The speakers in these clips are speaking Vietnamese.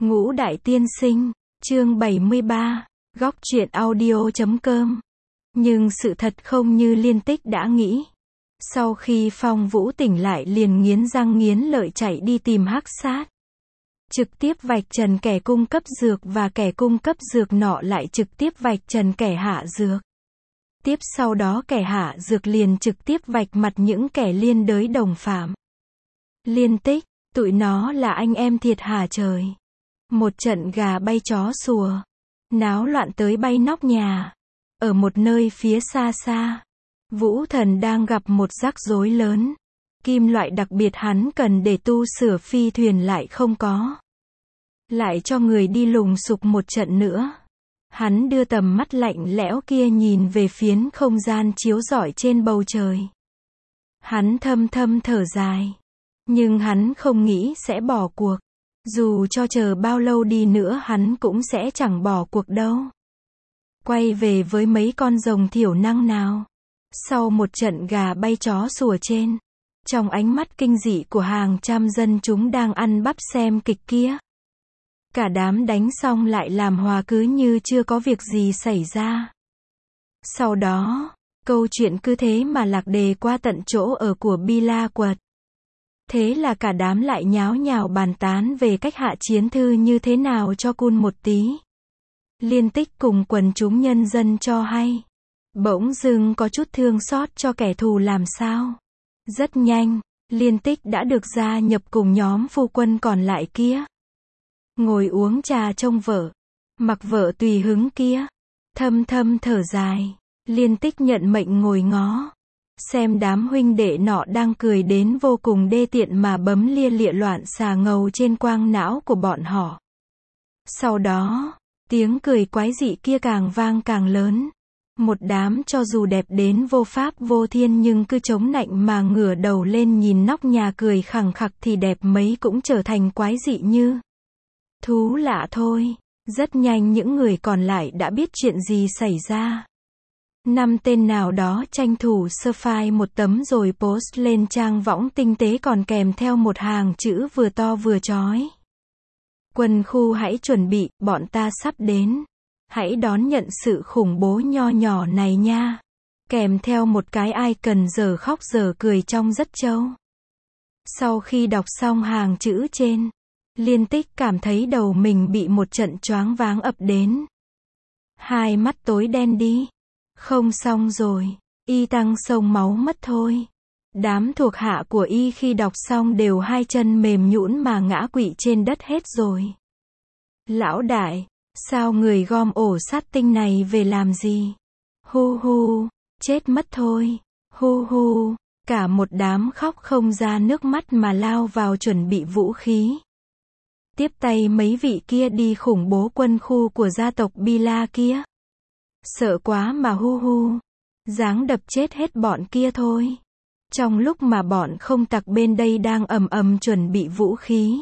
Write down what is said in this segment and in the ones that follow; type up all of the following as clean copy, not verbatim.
Ngũ Đại Tiên Sinh, chương 73, góc truyện audio.com. Nhưng sự thật không như Liên Tích đã nghĩ. Sau khi Phong Vũ tỉnh lại liền nghiến răng nghiến lợi chạy đi tìm Hắc Sát. Trực tiếp vạch trần kẻ cung cấp dược và kẻ cung cấp dược nọ lại trực tiếp vạch trần kẻ hạ dược. Tiếp sau đó kẻ hạ dược liền trực tiếp vạch mặt những kẻ liên đới đồng phạm. Liên Tích, tụi nó là anh em thiệt hả trời. Một trận gà bay chó sủa, náo loạn tới bay nóc nhà. Ở một nơi phía xa xa, Vũ Thần đang gặp một rắc rối lớn. Kim loại đặc biệt hắn cần để tu sửa phi thuyền lại không có. Lại cho người đi lùng sục một trận nữa. Hắn đưa tầm mắt lạnh lẽo kia nhìn về phiến không gian chiếu rọi trên bầu trời. Hắn thâm thâm thở dài. Nhưng hắn không nghĩ sẽ bỏ cuộc. Dù cho chờ bao lâu đi nữa hắn cũng sẽ chẳng bỏ cuộc đâu. Quay về với mấy con rồng thiểu năng nào. Sau một trận gà bay chó sủa trên, trong ánh mắt kinh dị của hàng trăm dân chúng đang ăn bắp xem kịch kia. Cả đám đánh xong lại làm hòa cứ như chưa có việc gì xảy ra. Sau đó, câu chuyện cứ thế mà lạc đề qua tận chỗ ở của Bi La Quật. Thế là cả đám lại nháo nhào bàn tán về cách hạ chiến thư như thế nào cho cool một tí. Liên Tích cùng quần chúng nhân dân cho hay. Bỗng dưng có chút thương xót cho kẻ thù làm sao. Rất nhanh, Liên Tích đã được gia nhập cùng nhóm phu quân còn lại kia. Ngồi uống trà trông vợ, mặc vợ tùy hứng kia. Thâm thâm thở dài, Liên Tích nhận mệnh ngồi ngó. Xem đám huynh đệ nọ đang cười đến vô cùng đê tiện mà bấm lia lịa loạn xà ngầu trên quang não của bọn họ. Sau đó, tiếng cười quái dị kia càng vang càng lớn. Một đám cho dù đẹp đến vô pháp vô thiên nhưng cứ chống nạnh mà ngửa đầu lên nhìn nóc nhà cười khẳng khặc thì đẹp mấy cũng trở thành quái dị như thú lạ thôi. Rất nhanh những người còn lại đã biết chuyện gì xảy ra. 5 tên nào đó tranh thủ sơ phai một tấm rồi post lên trang võng tinh tế còn kèm theo một hàng chữ vừa to vừa chói. Quân khu hãy chuẩn bị, bọn ta sắp đến. Hãy đón nhận sự khủng bố nho nhỏ này nha. Kèm theo một cái icon giờ khóc giờ cười trông rất trâu. Sau khi đọc xong hàng chữ trên, Liên Tích cảm thấy đầu mình bị một trận choáng váng ập đến. Hai mắt tối đen đi. Không xong rồi, y tăng sông máu mất thôi. Đám thuộc hạ của y khi đọc xong đều hai chân mềm nhũn mà ngã quỵ trên đất hết rồi. Lão đại, sao người gom ổ sát tinh này về làm gì? Hu hu, chết mất thôi. Hu hu, cả một đám khóc không ra nước mắt mà lao vào chuẩn bị vũ khí. Tiếp tay mấy vị kia đi khủng bố quân khu của gia tộc Bi La kia. Sợ quá mà hu hu. Dáng đập chết hết bọn kia thôi. Trong lúc mà bọn không tặc bên đây đang ầm ầm chuẩn bị vũ khí,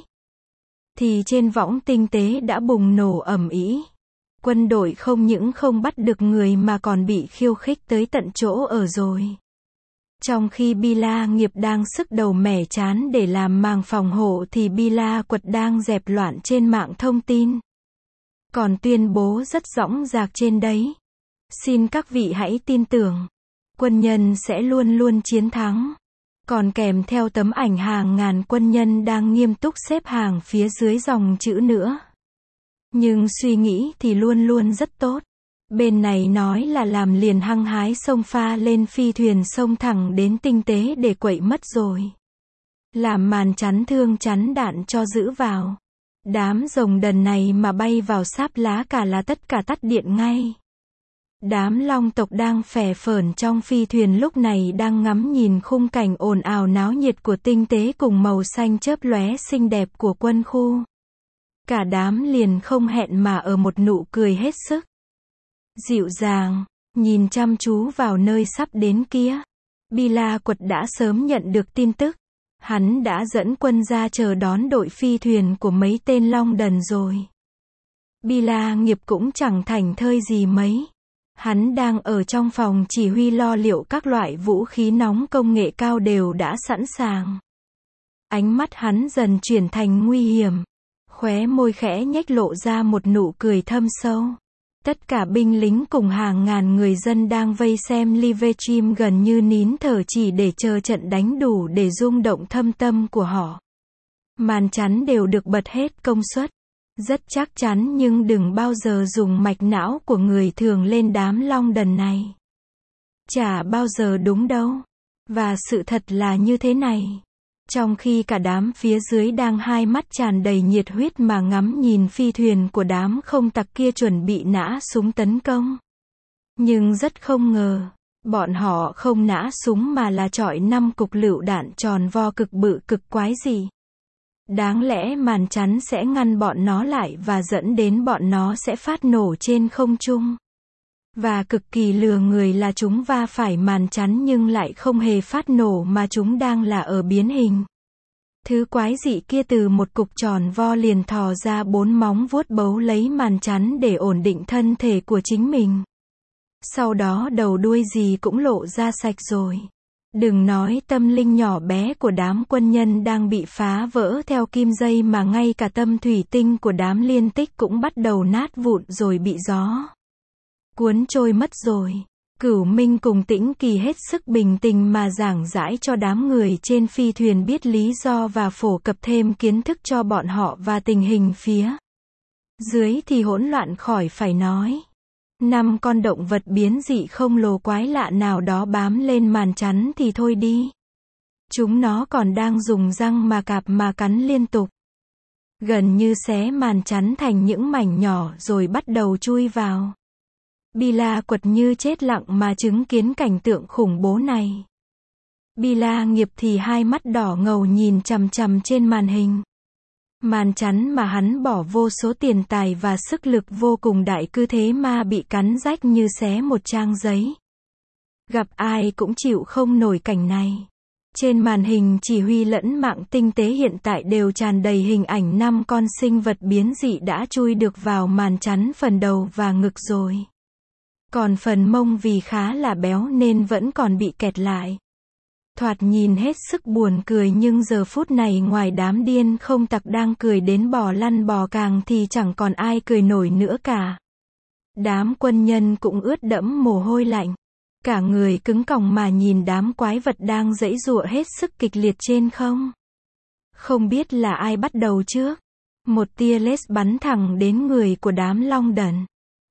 thì trên võng tinh tế đã bùng nổ ầm ĩ. Quân đội không những không bắt được người mà còn bị khiêu khích tới tận chỗ ở rồi. Trong khi Bi La Nghiệp đang sức đầu mẻ chán để làm màng phòng hộ thì Bi La Quật đang dẹp loạn trên mạng thông tin. Còn tuyên bố rất dõng dạc trên đấy. Xin các vị hãy tin tưởng. Quân nhân sẽ luôn luôn chiến thắng. Còn kèm theo tấm ảnh hàng ngàn quân nhân đang nghiêm túc xếp hàng phía dưới dòng chữ nữa. Nhưng suy nghĩ thì luôn luôn rất tốt. Bên này nói là làm liền hăng hái xông pha lên phi thuyền xông thẳng đến tinh tế để quậy mất rồi. Làm màn chắn thương chắn đạn cho giữ vào. Đám rồng đần này mà bay vào sáp lá cả là tất cả tắt điện ngay. Đám long tộc đang phè phởn trong phi thuyền lúc này đang ngắm nhìn khung cảnh ồn ào náo nhiệt của tinh tế cùng màu xanh chớp lóe xinh đẹp của quân khu. Cả đám liền không hẹn mà ở một nụ cười hết sức dịu dàng, nhìn chăm chú vào nơi sắp đến kia. Bi La Quật đã sớm nhận được tin tức. Hắn đã dẫn quân ra chờ đón đội phi thuyền của mấy tên long đần rồi. Bi La Nghiệp cũng chẳng thảnh thơi gì mấy. Hắn đang ở trong phòng chỉ huy lo liệu các loại vũ khí nóng công nghệ cao đều đã sẵn sàng. Ánh mắt hắn dần chuyển thành nguy hiểm. Khóe môi khẽ nhếch lộ ra một nụ cười thâm sâu. Tất cả binh lính cùng hàng ngàn người dân đang vây xem livestream gần như nín thở chỉ để chờ trận đánh đủ để rung động thâm tâm của họ. Màn chắn đều được bật hết công suất. Rất chắc chắn nhưng đừng bao giờ dùng mạch não của người thường lên đám long đần này. Chả bao giờ đúng đâu. Và sự thật là như thế này. Trong khi cả đám phía dưới đang hai mắt tràn đầy nhiệt huyết mà ngắm nhìn phi thuyền của đám không tặc kia chuẩn bị nã súng tấn công. Nhưng rất không ngờ, bọn họ không nã súng mà là chọi 5 cục lựu đạn tròn vo cực bự cực quái dị. Đáng lẽ màn chắn sẽ ngăn bọn nó lại và dẫn đến bọn nó sẽ phát nổ trên không trung. Và cực kỳ lừa người là chúng va phải màn chắn nhưng lại không hề phát nổ mà chúng đang là ở biến hình. Thứ quái dị kia từ một cục tròn vo liền thò ra 4 móng vuốt bấu lấy màn chắn để ổn định thân thể của chính mình. Sau đó đầu đuôi gì cũng lộ ra sạch rồi. Đừng nói tâm linh nhỏ bé của đám quân nhân đang bị phá vỡ theo kim dây mà ngay cả tâm thủy tinh của đám liên tích cũng bắt đầu nát vụn rồi bị gió cuốn trôi mất rồi. Cửu Minh cùng Tĩnh Kỳ hết sức bình tĩnh mà giảng giải cho đám người trên phi thuyền biết lý do và phổ cập thêm kiến thức cho bọn họ và tình hình phía dưới thì hỗn loạn khỏi phải nói. 5 con động vật biến dị không lồ quái lạ nào đó bám lên màn chắn thì thôi đi. Chúng nó còn đang dùng răng mà cạp mà cắn liên tục. Gần như xé màn chắn thành những mảnh nhỏ rồi bắt đầu chui vào. Bila quật như chết lặng mà chứng kiến cảnh tượng khủng bố này. Bila nghiệp thì hai mắt đỏ ngầu nhìn chằm chằm trên màn hình. Màn chắn mà hắn bỏ vô số tiền tài và sức lực vô cùng đại cứ thế mà bị cắn rách như xé một trang giấy. Gặp ai cũng chịu không nổi cảnh này. Trên màn hình chỉ huy lẫn mạng tinh tế hiện tại đều tràn đầy hình ảnh 5 con sinh vật biến dị đã chui được vào màn chắn phần đầu và ngực rồi. Còn phần mông vì khá là béo nên vẫn còn bị kẹt lại. Thoạt nhìn hết sức buồn cười nhưng giờ phút này ngoài đám điên không tặc đang cười đến bò lăn bò càng thì chẳng còn ai cười nổi nữa cả. Đám quân nhân cũng ướt đẫm mồ hôi lạnh. Cả người cứng còng mà nhìn đám quái vật đang giãy giụa hết sức kịch liệt trên không. Không biết là ai bắt đầu trước. Một tia laser bắn thẳng đến người của đám long đần.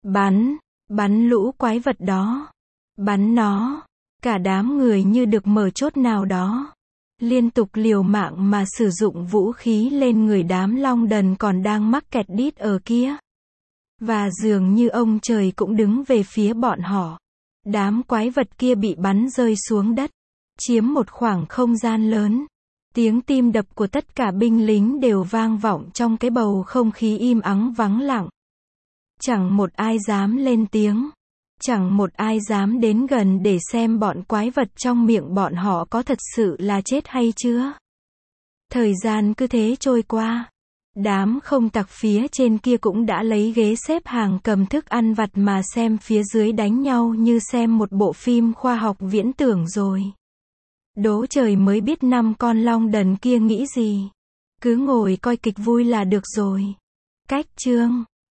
Bắn lũ quái vật đó. Bắn nó. Cả đám người như được mở chốt nào đó. Liên tục liều mạng mà sử dụng vũ khí lên người đám long đần còn đang mắc kẹt đít ở kia. Và dường như ông trời cũng đứng về phía bọn họ. Đám quái vật kia bị bắn rơi xuống đất. Chiếm một khoảng không gian lớn. Tiếng tim đập của tất cả binh lính đều vang vọng trong cái bầu không khí im ắng vắng lặng. Chẳng một ai dám lên tiếng. Chẳng một ai dám đến gần để xem bọn quái vật trong miệng bọn họ có thật sự là chết hay chưa. Thời gian cứ thế trôi qua. Đám không tặc phía trên kia cũng đã lấy ghế xếp hàng cầm thức ăn vặt mà xem phía dưới đánh nhau như xem một bộ phim khoa học viễn tưởng rồi. Đố trời mới biết 5 con long đần kia nghĩ gì. Cứ ngồi coi kịch vui là được rồi. Cách chương